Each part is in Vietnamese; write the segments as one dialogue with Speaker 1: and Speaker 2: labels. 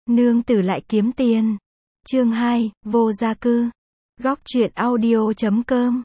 Speaker 1: Nương tử lại kiếm tiền. Chương 2, vô gia cư. Góc truyện audio.com.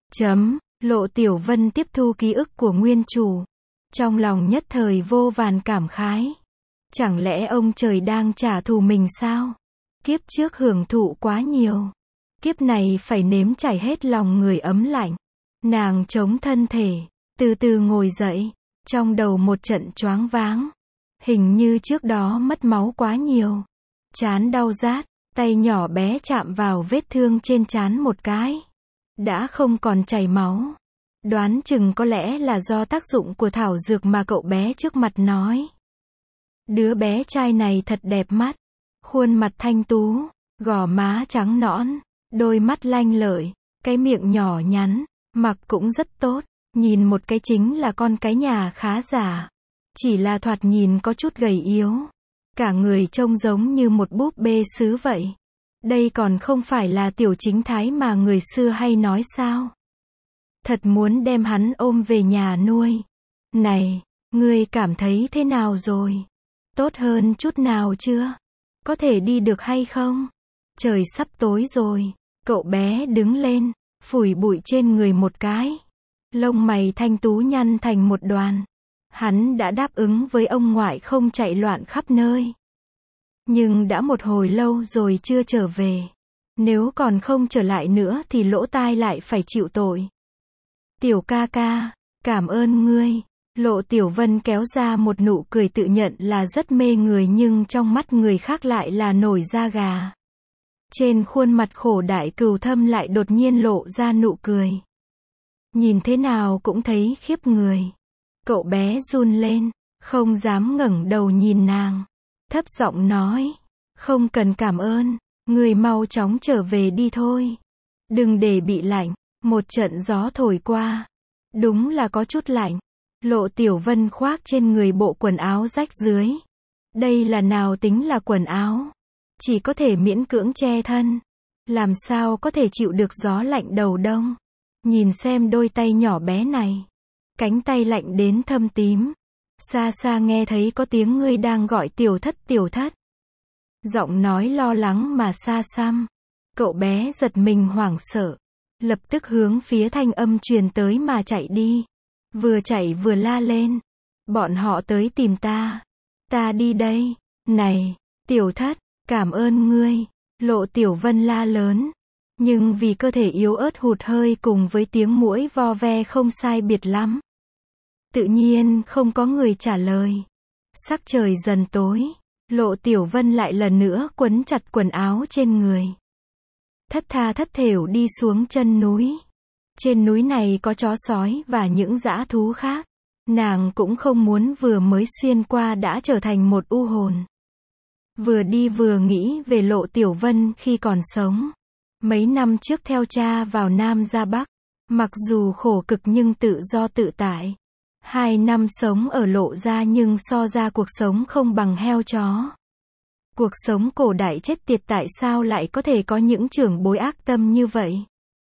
Speaker 1: Lộ Tiểu Vân tiếp thu ký ức của nguyên chủ. Trong lòng nhất thời vô vàn cảm khái. Chẳng lẽ ông trời đang trả thù mình sao? Kiếp trước hưởng thụ quá nhiều. Kiếp này phải nếm trải hết lòng người ấm lạnh. Nàng chống thân thể, từ từ ngồi dậy. Trong đầu một trận choáng váng. Hình như trước đó mất máu quá nhiều. Trán đau rát, tay nhỏ bé chạm vào vết thương trên trán một cái. Đã không còn chảy máu. Đoán chừng có lẽ là do tác dụng của thảo dược mà cậu bé trước mặt nói. Đứa bé trai này thật đẹp mắt. Khuôn mặt thanh tú, gò má trắng nõn, đôi mắt lanh lợi, cái miệng nhỏ nhắn, mặc cũng rất tốt. Nhìn một cái chính là con cái nhà khá giả. Chỉ là thoạt nhìn có chút gầy yếu. Cả người trông giống như một búp bê sứ vậy. Đây còn không phải là tiểu chính thái mà người xưa hay nói sao? Thật muốn đem hắn ôm về nhà nuôi. Này, ngươi cảm thấy thế nào rồi? Tốt hơn chút nào chưa? Có thể đi được hay không? Trời sắp tối rồi. Cậu bé đứng lên, phủi bụi trên người một cái. Lông mày thanh tú nhăn thành một đoàn. Hắn đã đáp ứng với ông ngoại không chạy loạn khắp nơi. Nhưng đã một hồi lâu rồi chưa trở về. Nếu còn không trở lại nữa thì lỗ tai lại phải chịu tội. Tiểu ca ca, cảm ơn ngươi. Lộ Tiểu Vân kéo ra một nụ cười tự nhận là rất mê người nhưng trong mắt người khác lại là nổi da gà. Trên khuôn mặt khổ đại cừu thâm lại đột nhiên lộ ra nụ cười. Nhìn thế nào cũng thấy khiếp người. Cậu bé run lên, không dám ngẩng đầu nhìn nàng. Thấp giọng nói, không cần cảm ơn, người mau chóng trở về đi thôi. Đừng để bị lạnh, một trận gió thổi qua. Đúng là có chút lạnh. Lộ Tiểu Vân khoác trên người bộ quần áo rách dưới. Đây là nào tính là quần áo. Chỉ có thể miễn cưỡng che thân. Làm sao có thể chịu được gió lạnh đầu đông. Nhìn xem đôi tay nhỏ bé này. Cánh tay lạnh đến thâm tím. Xa xa nghe thấy có tiếng ngươi đang gọi tiểu thất tiểu thất. Giọng nói lo lắng mà xa xăm. Cậu bé giật mình hoảng sợ. Lập tức hướng phía thanh âm truyền tới mà chạy đi. Vừa chạy vừa la lên. Bọn họ tới tìm ta. Ta đi đây. Này, tiểu thất, cảm ơn ngươi. Lộ Tiểu Vân la lớn. Nhưng vì cơ thể yếu ớt hụt hơi cùng với tiếng muỗi vo ve không sai biệt lắm. Tự nhiên không có người trả lời. Sắc trời dần tối. Lộ Tiểu Vân lại lần nữa quấn chặt quần áo trên người. Thất tha thất thểu đi xuống chân núi. Trên núi này có chó sói và những dã thú khác. Nàng cũng không muốn vừa mới xuyên qua đã trở thành một u hồn. Vừa đi vừa nghĩ về Lộ Tiểu Vân khi còn sống. Mấy năm trước theo cha vào Nam ra Bắc. Mặc dù khổ cực nhưng tự do tự tại. 2 năm sống ở Lộ gia nhưng so ra cuộc sống không bằng heo chó. Cuộc sống cổ đại chết tiệt tại sao lại có thể có những trưởng bối ác tâm như vậy?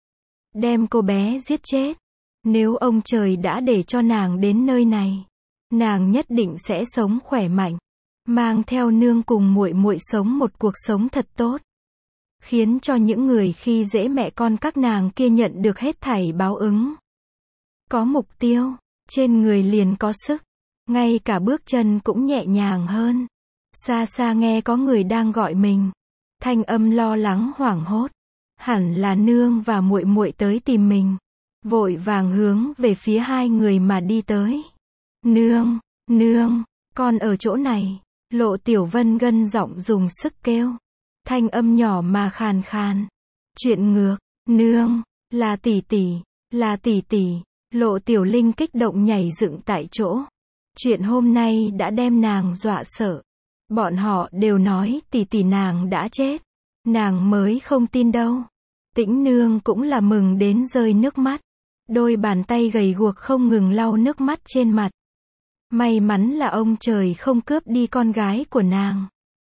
Speaker 1: Đem cô bé giết chết. Nếu ông trời đã để cho nàng đến nơi này, nàng nhất định sẽ sống khỏe mạnh, mang theo nương cùng muội muội sống một cuộc sống thật tốt, khiến cho những người khi dễ mẹ con các nàng kia nhận được hết thảy báo ứng. Có mục tiêu, trên người liền có sức, ngay cả bước chân cũng nhẹ nhàng hơn. Xa xa nghe có người đang gọi mình, thanh âm lo lắng hoảng hốt. Hẳn là nương và muội muội tới tìm mình. Vội vàng hướng về phía hai người mà đi tới. Nương, nương, con ở chỗ này. Lộ Tiểu Vân gân giọng dùng sức kêu. Thanh âm nhỏ mà khàn khàn. Chuyện ngược, nương, là tỷ tỷ, là tỷ tỷ. Lộ Tiểu Linh kích động nhảy dựng tại chỗ. Chuyện hôm nay đã đem nàng dọa sợ. Bọn họ đều nói tỷ tỷ nàng đã chết. Nàng mới không tin đâu. Tĩnh nương cũng là mừng đến rơi nước mắt. Đôi bàn tay gầy guộc không ngừng lau nước mắt trên mặt. May mắn là ông trời không cướp đi con gái của nàng.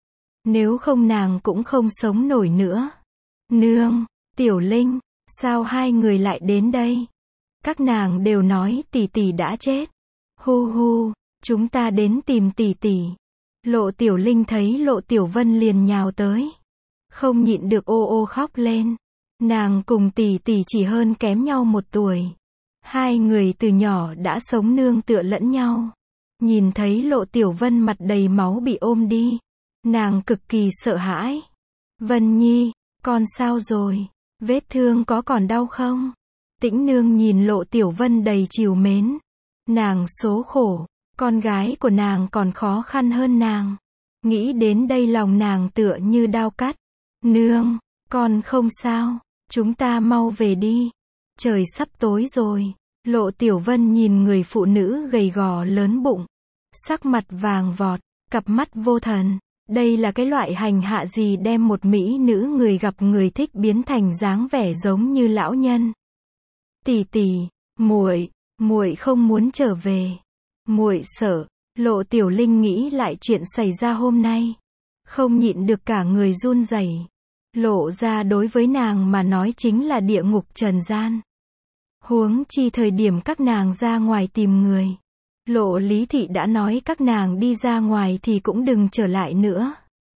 Speaker 1: Nếu không nàng cũng không sống nổi nữa. Nương, Tiểu Linh, sao hai người lại đến đây? Các nàng đều nói tỷ tỷ đã chết. Hu hu, chúng ta đến tìm tỷ tỷ. Lộ Tiểu Linh thấy Lộ Tiểu Vân liền nhào tới. Không nhịn được ô ô khóc lên. Nàng cùng tỷ tỷ chỉ hơn kém nhau 1 tuổi. Hai người từ nhỏ đã sống nương tựa lẫn nhau. Nhìn thấy Lộ Tiểu Vân mặt đầy máu bị ôm đi. Nàng cực kỳ sợ hãi. Vân Nhi, con sao rồi? Vết thương có còn đau không? Tĩnh nương nhìn Lộ Tiểu Vân đầy trìu mến. Nàng số khổ, con gái của nàng còn khó khăn hơn nàng. Nghĩ đến đây lòng nàng tựa như đao cắt. Nương, con không sao, chúng ta mau về đi. Trời sắp tối rồi. Lộ Tiểu Vân nhìn người phụ nữ gầy gò lớn bụng. Sắc mặt vàng vọt, cặp mắt vô thần. Đây là cái loại hành hạ gì đem một mỹ nữ người gặp người thích biến thành dáng vẻ giống như lão nhân. Tỷ tỷ, muội không muốn trở về. Muội sợ. Lộ Tiểu Linh nghĩ lại chuyện xảy ra hôm nay. Không nhịn được cả người run rẩy. Lộ ra đối với nàng mà nói chính là địa ngục trần gian. Huống chi thời điểm các nàng ra ngoài tìm người. Lộ Lý Thị đã nói các nàng đi ra ngoài thì cũng đừng trở lại nữa.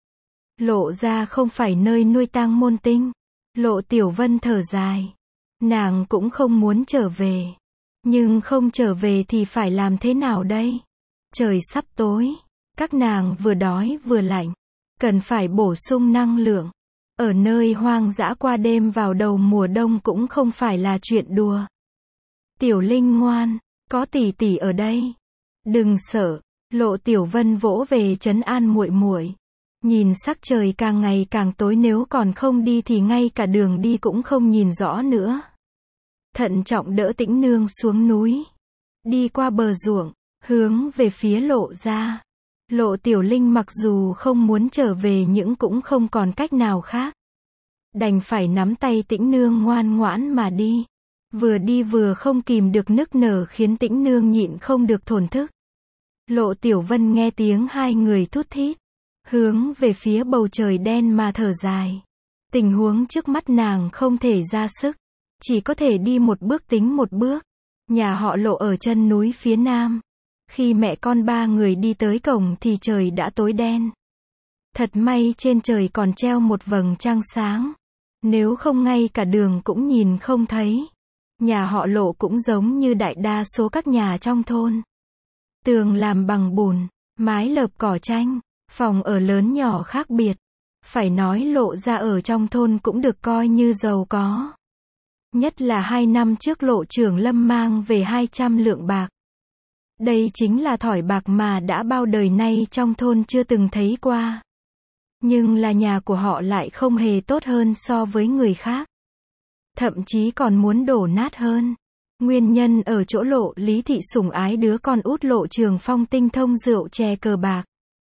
Speaker 1: Lộ ra không phải nơi nuôi tang môn tinh. Lộ Tiểu Vân thở dài. Nàng cũng không muốn trở về. Nhưng không trở về thì phải làm thế nào đây? Trời sắp tối. Các nàng vừa đói vừa lạnh. Cần phải bổ sung năng lượng. Ở nơi hoang dã qua đêm vào đầu mùa đông cũng không phải là chuyện đùa. Tiểu Linh ngoan, có tỷ tỷ ở đây. Đừng sợ. Lộ Tiểu Vân vỗ về trấn an muội muội. Nhìn sắc trời càng ngày càng tối, nếu còn không đi thì ngay cả đường đi cũng không nhìn rõ nữa. Thận trọng đỡ Tĩnh nương xuống núi. Đi qua bờ ruộng, hướng về phía Lộ ra. Lộ Tiểu Linh mặc dù không muốn trở về nhưng cũng không còn cách nào khác. Đành phải nắm tay Tĩnh nương ngoan ngoãn mà đi. Vừa đi vừa không kìm được nức nở khiến Tĩnh nương nhịn không được thổn thức. Lộ Tiểu Vân nghe tiếng hai người thút thít. Hướng về phía bầu trời đen mà thở dài. Tình huống trước mắt nàng không thể ra sức. Chỉ có thể đi một bước tính một bước. Nhà họ Lộ ở chân núi phía nam. Khi mẹ con ba người đi tới cổng thì trời đã tối đen. Thật may trên trời còn treo một vầng trăng sáng. Nếu không ngay cả đường cũng nhìn không thấy. Nhà họ Lộ cũng giống như đại đa số các nhà trong thôn. Tường làm bằng bùn, mái lợp cỏ tranh, phòng ở lớn nhỏ khác biệt. Phải nói Lộ ra ở trong thôn cũng được coi như giàu có. Nhất là 2 năm trước Lộ trưởng Lâm mang về 200 lượng bạc. Đây chính là thỏi bạc mà đã bao đời nay trong thôn chưa từng thấy qua. Nhưng là nhà của họ lại không hề tốt hơn so với người khác. Thậm chí còn muốn đổ nát hơn. Nguyên nhân ở chỗ Lộ Lý Thị sủng ái đứa con út Lộ Trường Phong tinh thông rượu chè cờ bạc.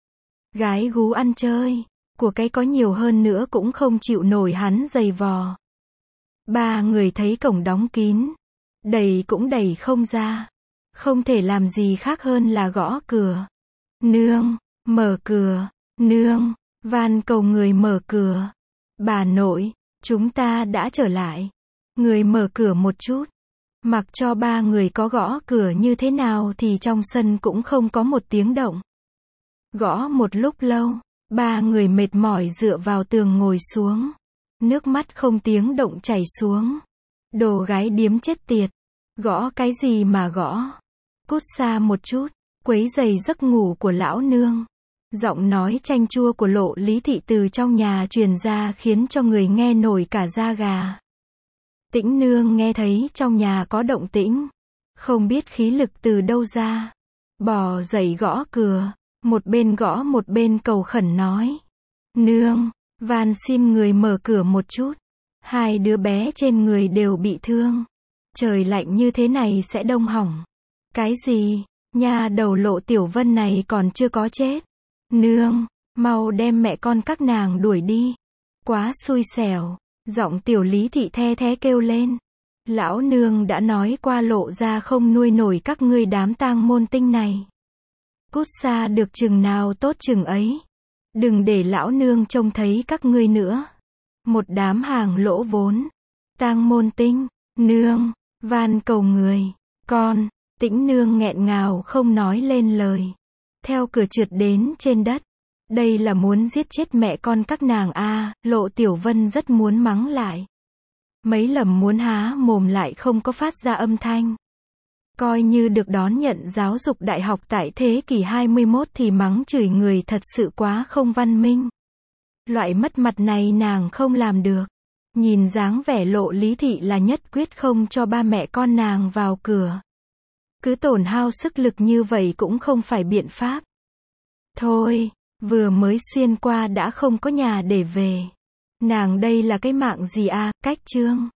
Speaker 1: Gái gú ăn chơi, của cái có nhiều hơn nữa cũng không chịu nổi hắn giày vò. Ba người thấy cổng đóng kín, đẩy cũng đẩy không ra. Không thể làm gì khác hơn là gõ cửa. Nương, mở cửa, nương, van cầu người mở cửa. Bà nội, chúng ta đã trở lại. Người mở cửa một chút. Mặc cho ba người có gõ cửa như thế nào thì trong sân cũng không có một tiếng động. Gõ một lúc lâu, ba người mệt mỏi dựa vào tường ngồi xuống. Nước mắt không tiếng động chảy xuống. Đồ gái điếm chết tiệt. Gõ cái gì mà gõ? Cút xa một chút, quấy rầy giấc ngủ của lão nương. Giọng nói chanh chua của Lộ Lý Thị từ trong nhà truyền ra khiến cho người nghe nổi cả da gà. Tĩnh nương nghe thấy trong nhà có động tĩnh. Không biết khí lực từ đâu ra. Bò dậy gõ cửa. Một bên gõ một bên cầu khẩn nói. Nương, van xin người mở cửa một chút. Hai đứa bé trên người đều bị thương. Trời lạnh như thế này sẽ đông hỏng. Cái gì? Nha đầu Lộ Tiểu Vân này còn chưa có chết. Nương, mau đem mẹ con các nàng đuổi đi. Quá xui xẻo. Giọng Tiểu Lý Thị the thé kêu lên. Lão nương đã nói qua Lộ ra không nuôi nổi các ngươi đám tang môn tinh này. Cút xa được chừng nào tốt chừng ấy. Đừng để lão nương trông thấy các ngươi nữa. Một đám hàng lỗ vốn. Tang môn tinh, nương, van cầu người, con. Tĩnh nương nghẹn ngào không nói lên lời. Theo cửa trượt đến trên đất. Đây là muốn giết chết mẹ con các nàng a. Lộ Tiểu Vân rất muốn mắng lại. Mấy lần muốn há mồm lại không có phát ra âm thanh. Coi như được đón nhận giáo dục đại học tại thế kỷ 21 thì mắng chửi người thật sự quá không văn minh. Loại mất mặt này nàng không làm được. Nhìn dáng vẻ Lộ Lý Thị là nhất quyết không cho ba mẹ con nàng vào cửa. Cứ tổn hao sức lực như vậy cũng không phải biện pháp. Thôi, vừa mới xuyên qua đã không có nhà để về. Nàng đây là cái mạng gì a, cách chương.